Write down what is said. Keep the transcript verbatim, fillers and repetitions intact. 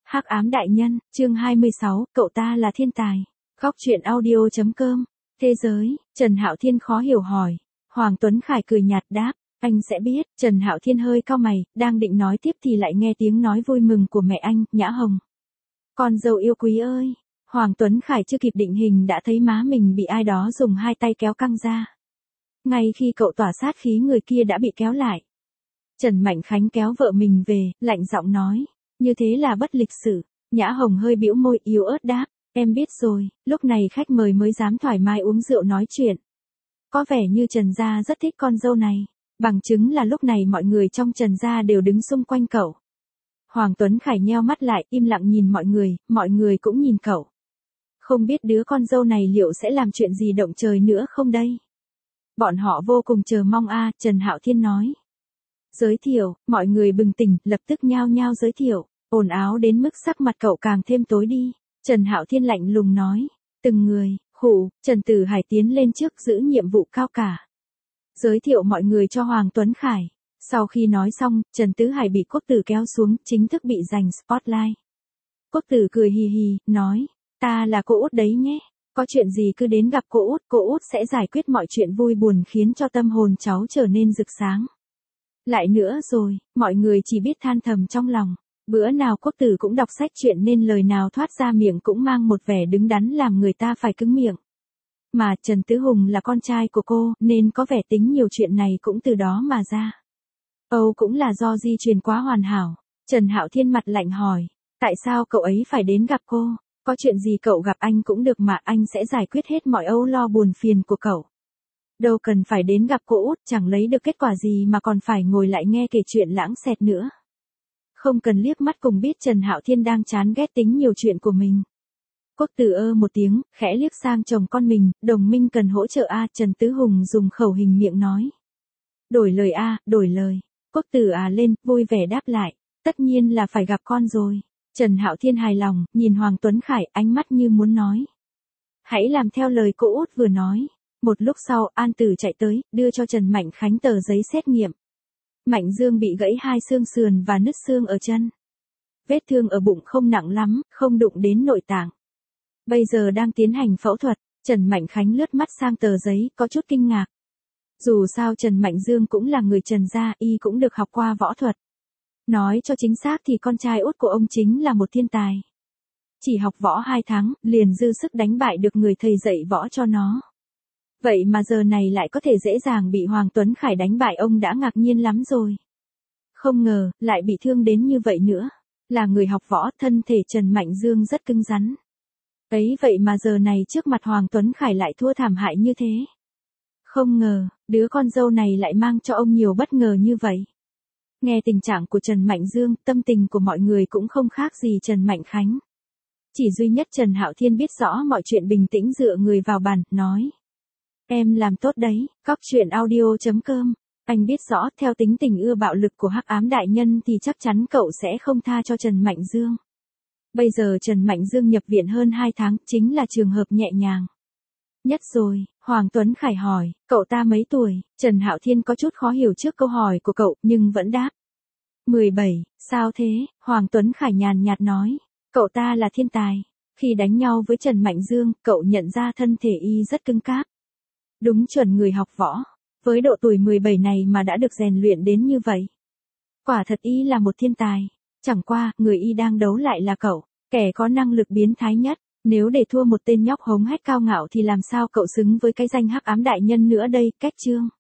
Hắc ám đại nhân, chương hai mươi sáu, cậu ta là thiên tài. Góc truyện audio chấm com. Thế giới, Trần Hạo Thiên khó hiểu hỏi. Hoàng Tuấn Khải cười nhạt đáp, anh sẽ biết. Trần Hạo Thiên hơi cau mày, đang định nói tiếp thì lại nghe tiếng nói vui mừng của mẹ anh, Nhã Hồng. Con dâu yêu quý ơi. Hoàng Tuấn Khải chưa kịp định hình đã thấy má mình bị ai đó dùng hai tay kéo căng ra. Ngay khi cậu tỏa sát khí người kia đã bị kéo lại. Trần Mạnh Khánh kéo vợ mình về, lạnh giọng nói. Như thế là bất lịch sự. Nhã Hồng hơi bĩu môi yếu ớt đáp. Em biết rồi, lúc này khách mời mới dám thoải mái uống rượu nói chuyện. Có vẻ như Trần gia rất thích con dâu này. Bằng chứng là lúc này mọi người trong Trần gia đều đứng xung quanh cậu. Hoàng Tuấn Khải nheo mắt lại, im lặng nhìn mọi người, mọi người cũng nhìn cậu. Không biết đứa con dâu này liệu sẽ làm chuyện gì động trời nữa không đây? Bọn họ vô cùng chờ mong a, Trần Hạo Thiên nói. Giới thiệu, mọi người bừng tỉnh, lập tức nhao nhao giới thiệu, ồn ào đến mức sắc mặt cậu càng thêm tối đi. Trần Hạo Thiên lạnh lùng nói, từng người, khụ, Trần Tử Hải tiến lên trước giữ nhiệm vụ cao cả. Giới thiệu mọi người cho Hoàng Tuấn Khải. Sau khi nói xong, Trần Tứ Hải bị Quốc Tử kéo xuống, chính thức bị giành spotlight. Quốc Tử cười hì hì, nói, ta là cô út đấy nhé, có chuyện gì cứ đến gặp cô út, cô út sẽ giải quyết mọi chuyện vui buồn khiến cho tâm hồn cháu trở nên rực sáng. Lại nữa rồi, mọi người chỉ biết than thầm trong lòng, bữa nào Quốc Tử cũng đọc sách chuyện nên lời nào thoát ra miệng cũng mang một vẻ đứng đắn làm người ta phải cứng miệng. Mà Trần Tứ Hùng là con trai của cô nên có vẻ tính nhiều chuyện này cũng từ đó mà ra. Âu cũng là do di truyền quá hoàn hảo. Trần Hạo Thiên mặt lạnh hỏi, tại sao cậu ấy phải đến gặp cô? Có chuyện gì cậu gặp anh cũng được mà anh sẽ giải quyết hết mọi âu lo buồn phiền của cậu. Đâu cần phải đến gặp cô út, chẳng lấy được kết quả gì mà còn phải ngồi lại nghe kể chuyện lãng xẹt nữa. Không cần liếc mắt cùng biết Trần Hạo Thiên đang chán ghét tính nhiều chuyện của mình. Quốc Tử ơ một tiếng, khẽ liếc sang chồng con mình, đồng minh cần hỗ trợ a, Trần Tứ Hùng dùng khẩu hình miệng nói. Đổi lời a, đổi lời. Quốc Tử à lên, vui vẻ đáp lại, tất nhiên là phải gặp con rồi. Trần Hạo Thiên hài lòng, nhìn Hoàng Tuấn Khải, ánh mắt như muốn nói. Hãy làm theo lời cô út vừa nói. Một lúc sau, An Tử chạy tới, đưa cho Trần Mạnh Khánh tờ giấy xét nghiệm. Mạnh Dương bị gãy hai xương sườn và nứt xương ở chân. Vết thương ở bụng không nặng lắm, không đụng đến nội tạng. Bây giờ đang tiến hành phẫu thuật. Trần Mạnh Khánh lướt mắt sang tờ giấy, có chút kinh ngạc. Dù sao Trần Mạnh Dương cũng là người Trần gia, y cũng được học qua võ thuật. Nói cho chính xác thì con trai út của ông chính là một thiên tài. Chỉ học võ hai tháng, liền dư sức đánh bại được người thầy dạy võ cho nó. Vậy mà giờ này lại có thể dễ dàng bị Hoàng Tuấn Khải đánh bại, ông đã ngạc nhiên lắm rồi. Không ngờ, lại bị thương đến như vậy nữa. Là người học võ, thân thể Trần Mạnh Dương rất cứng rắn. Ấy vậy mà giờ này trước mặt Hoàng Tuấn Khải lại thua thảm hại như thế. Không ngờ, đứa con dâu này lại mang cho ông nhiều bất ngờ như vậy. Nghe tình trạng của Trần Mạnh Dương, tâm tình của mọi người cũng không khác gì Trần Mạnh Khánh. Chỉ duy nhất Trần Hạo Thiên biết rõ mọi chuyện, bình tĩnh dựa người vào bàn, nói. Em làm tốt đấy, góc truyện audio chấm com. Anh biết rõ theo tính tình ưa bạo lực của Hắc ám đại nhân thì chắc chắn cậu sẽ không tha cho Trần Mạnh Dương. Bây giờ Trần Mạnh Dương nhập viện hơn hai tháng, chính là trường hợp nhẹ nhàng nhất rồi. Hoàng Tuấn Khải hỏi, cậu ta mấy tuổi? Trần Hạo Thiên có chút khó hiểu trước câu hỏi của cậu, nhưng vẫn đáp. mười bảy, sao thế? Hoàng Tuấn Khải nhàn nhạt nói, cậu ta là thiên tài. Khi đánh nhau với Trần Mạnh Dương, cậu nhận ra thân thể y rất cứng cáp. Đúng chuẩn người học võ. Với độ tuổi mười bảy này mà đã được rèn luyện đến như vậy. Quả thật y là một thiên tài. Chẳng qua, người y đang đấu lại là cậu, kẻ có năng lực biến thái nhất. Nếu để thua một tên nhóc hống hách cao ngạo thì làm sao cậu xứng với cái danh Hắc ám đại nhân nữa đây, cách chương.